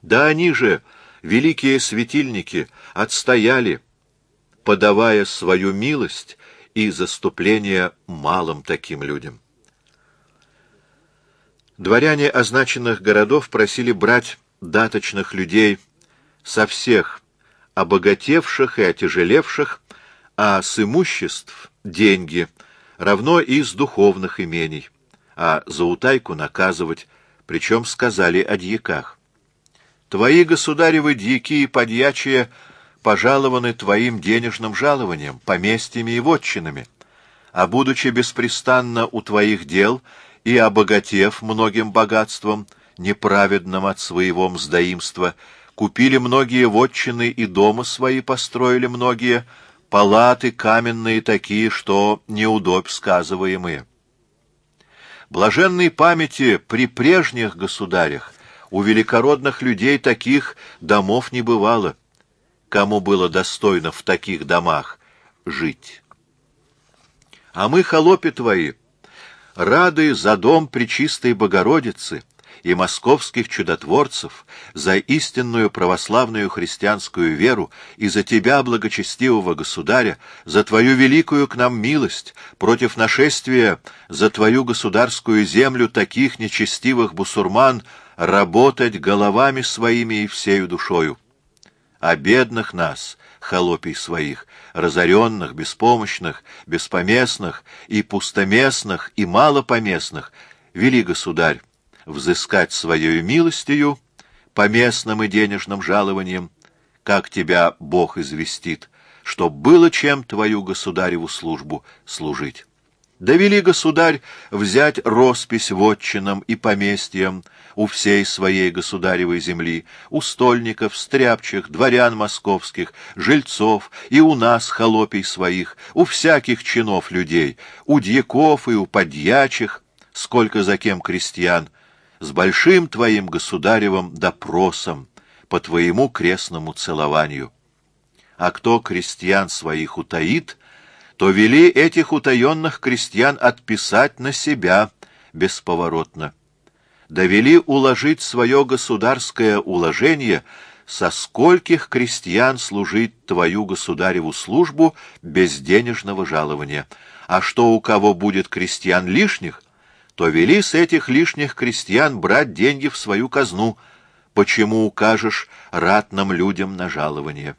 Да они же, великие светильники, отстояли, подавая свою милость и заступление малым таким людям. Дворяне означенных городов просили брать даточных людей со всех обогатевших и отяжелевших, а с имуществ — деньги, равно и с духовных имений, а за утайку наказывать, причем сказали о дьяках. Твои государевы дьяки и подьячие пожалованы твоим денежным жалованием, поместьями и вотчинами, а будучи беспрестанно у твоих дел и обогатев многим богатством, неправедным от своего мздоимства, купили многие вотчины и дома свои построили многие, палаты каменные такие, что неудобь сказываемые. Блаженной памяти при прежних государях у великородных людей таких домов не бывало, кому было достойно в таких домах жить. А мы, холопи твои, рады за дом Пречистой Богородицы и московских чудотворцев, за истинную православную христианскую веру и за тебя, благочестивого государя, за твою великую к нам милость, против нашествия, за твою государскую землю таких нечестивых бусурман, работать головами своими и всею душою. А бедных нас, холопий своих, разоренных, беспомощных, беспоместных и пустоместных, и малопоместных, вели, государь, взыскать своею милостью, поместным и денежным жалованием, как тебя Бог известит, чтоб было чем твою государеву службу служить. Довели, государь, взять роспись вотчинам и поместьям у всей своей государевой земли, у стольников, стряпчих, дворян московских, жильцов и у нас, холопий своих, у всяких чинов людей, у дьяков и у подьячих, сколько за кем крестьян, с большим твоим государевым допросом по твоему крестному целованию. А кто крестьян своих утаит, то вели этих утаенных крестьян отписать на себя бесповоротно. Довели уложить свое государское уложение, со скольких крестьян служить твою государеву службу без денежного жалования. А что у кого будет крестьян лишних, то вели с этих лишних крестьян брать деньги в свою казну, почему укажешь ратным людям на жалование.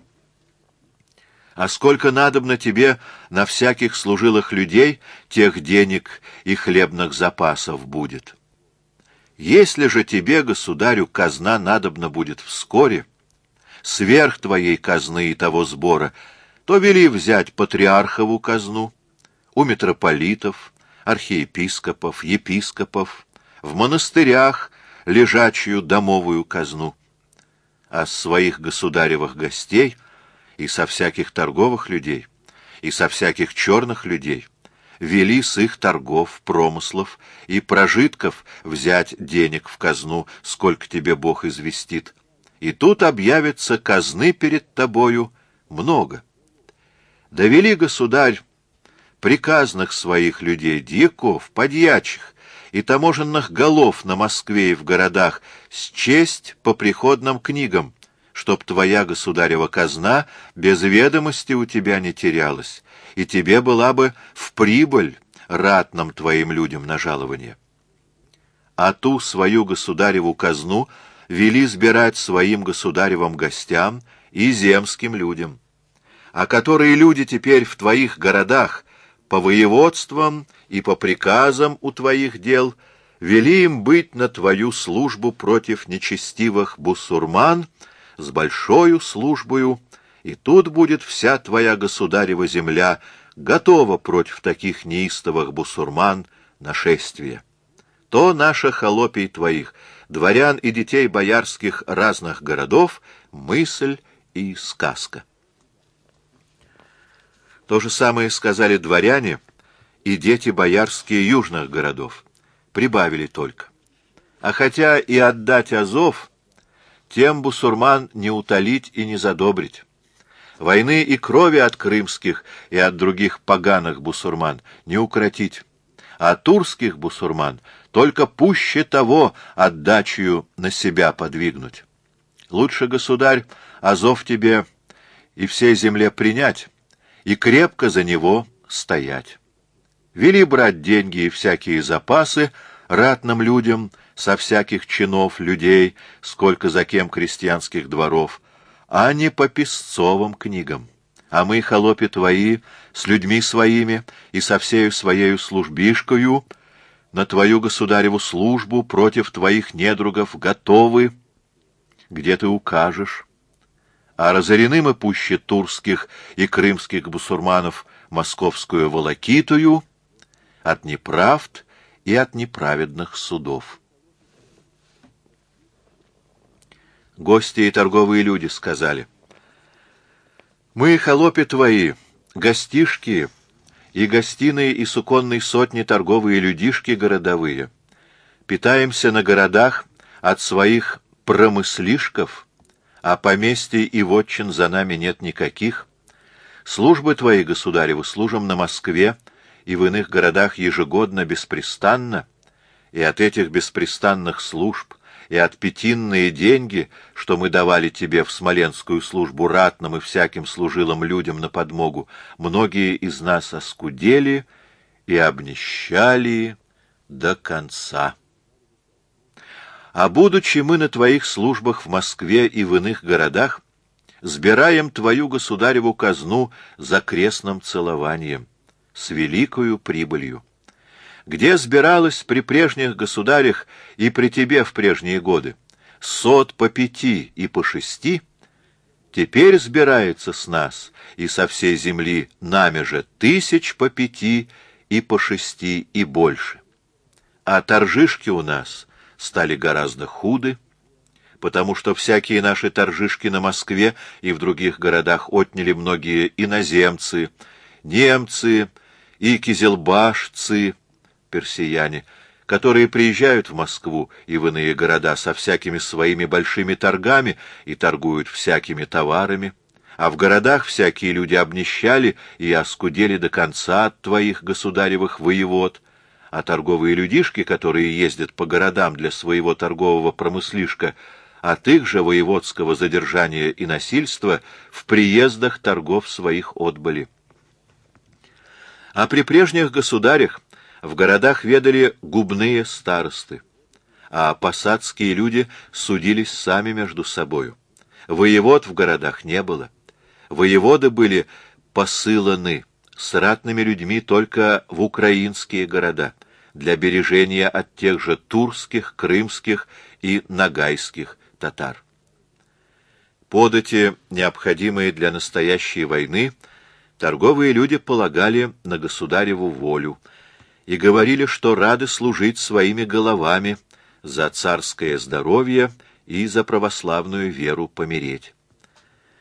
А сколько надобно тебе на всяких служилых людей, тех денег и хлебных запасов будет. Если же тебе, государю, казна надобна будет вскоре, сверх твоей казны и того сбора, то вели взять патриархову казну, у митрополитов, архиепископов, епископов, в монастырях лежачую домовую казну, а с своих государевых гостей и со всяких торговых людей, и со всяких черных людей вели с их торгов, промыслов и прожитков взять денег в казну, сколько тебе Бог известит. И тут объявится казны перед тобою много. Довели, государь, приказных своих людей, дьяков, подьячих и таможенных голов на Москве и в городах счесть по приходным книгам, чтоб твоя государева казна без ведомости у тебя не терялась, и тебе была бы в прибыль ратным твоим людям на жалование. А ту свою государеву казну вели сбирать своим государевым гостям и земским людям, а которые люди теперь в твоих городах по воеводствам и по приказам у твоих дел вели им быть на твою службу против нечестивых бусурман с большою службою, и тут будет вся твоя государева земля готова против таких неистовых бусурман нашествия. То наша холопий твоих, дворян и детей боярских разных городов, мысль и сказка. То же самое сказали дворяне и дети боярские южных городов, прибавили только. А хотя и отдать Азов, тем бусурман не утолить и не задобрить. Войны и крови от крымских и от других поганых бусурман не укротить, а турских бусурман только пуще того отдачею на себя подвигнуть. Лучше, государь, Азов тебе и всей земле принять, и крепко за него стоять. Вели брать деньги и всякие запасы ратным людям со всяких чинов людей, сколько за кем крестьянских дворов, а не по песцовым книгам. А мы, холопи твои, с людьми своими и со всею своею службишкою на твою государеву службу против твоих недругов готовы, где ты укажешь. А разорены мы пуще турских и крымских бусурманов московскую волокитую от неправд и от неправедных судов. Гости и торговые люди сказали: «Мы, холопи твои, гостишки и гостиные и суконные сотни торговые людишки городовые, питаемся на городах от своих промыслишков, а поместий и вотчин за нами нет никаких. Службы твои, государевы, служим на Москве и в иных городах ежегодно беспрестанно, и от этих беспрестанных служб и от пятинные деньги, что мы давали тебе в смоленскую службу ратным и всяким служилым людям на подмогу, многие из нас оскудели и обнищали до конца. А будучи мы на твоих службах в Москве и в иных городах, сбираем твою государеву казну за крестным целованием, с великою прибылью. Где сбиралось при прежних государях и при тебе в прежние годы сот по 5 и по 6, теперь сбирается с нас и со всей земли нами же 1000 по 5 и по 6 и больше. А торжишки у нас стали гораздо худы, потому что всякие наши торжишки на Москве и в других городах отняли многие иноземцы, немцы и кизелбашцы, персияне, которые приезжают в Москву и в иные города со всякими своими большими торгами и торгуют всякими товарами, а в городах всякие люди обнищали и оскудели до конца от твоих государевых воевод, а торговые людишки, которые ездят по городам для своего торгового промыслишка, от их же воеводского задержания и насильства в приездах торгов своих отбыли. А при прежних государях в городах ведали губные старосты, а посадские люди судились сами между собою. Воевод в городах не было. Воеводы были посыланы с ратными людьми только в украинские города для бережения от тех же турских, крымских и нагайских татар. Подати, необходимые для настоящей войны, торговые люди полагали на государеву волю и говорили, что рады служить своими головами за царское здоровье и за православную веру помереть.